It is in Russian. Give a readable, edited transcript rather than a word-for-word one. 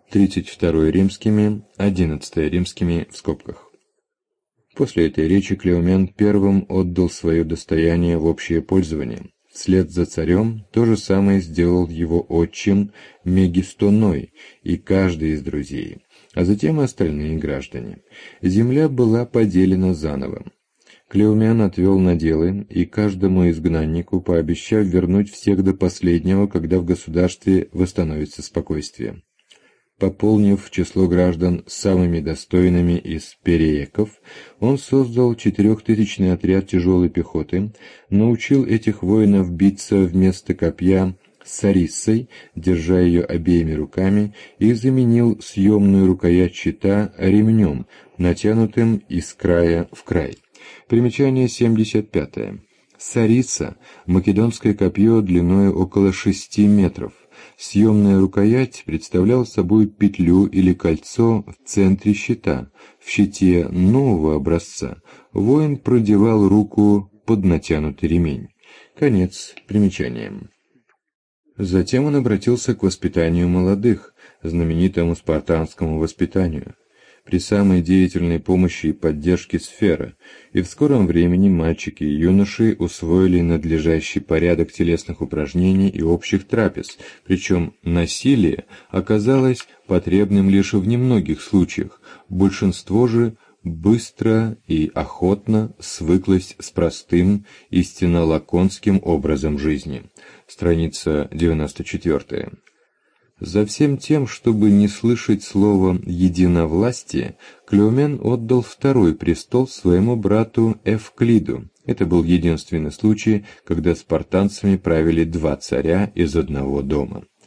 32 римскими, 11 римскими в скобках. После этой речи Клеумен первым отдал свое достояние в общее пользование. Вслед за царем то же самое сделал его отчим Мегистоной и каждый из друзей, а затем и остальные граждане. Земля была поделена заново. Клеумен отвел наделы и каждому изгнаннику пообещав вернуть всех до последнего, когда в государстве восстановится спокойствие. Пополнив число граждан самыми достойными из перееков, он создал 4000-ный отряд тяжелой пехоты, научил этих воинов биться вместо копья сариссой, держа ее обеими руками, и заменил съемную рукоять щита ремнем, натянутым из края в край. Примечание 75. Сарисса – македонское копье длиной около 6 метров. Съемная рукоять представляла собой петлю или кольцо в центре щита. В щите нового образца воин продевал руку под натянутый ремень. Конец примечания. Затем он обратился к воспитанию молодых, знаменитому спартанскому воспитанию. При самой деятельной помощи и поддержке Сфера, и в скором времени мальчики и юноши усвоили надлежащий порядок телесных упражнений и общих трапез, причем насилие оказалось потребным лишь в немногих случаях, большинство же быстро и охотно свыклось с простым, истинно лаконским образом жизни. Страница 94. За всем тем, чтобы не слышать слово «единовластие», Клеумен отдал второй престол своему брату Эвклиду. Это был единственный случай, когда спартанцами правили два царя из одного дома.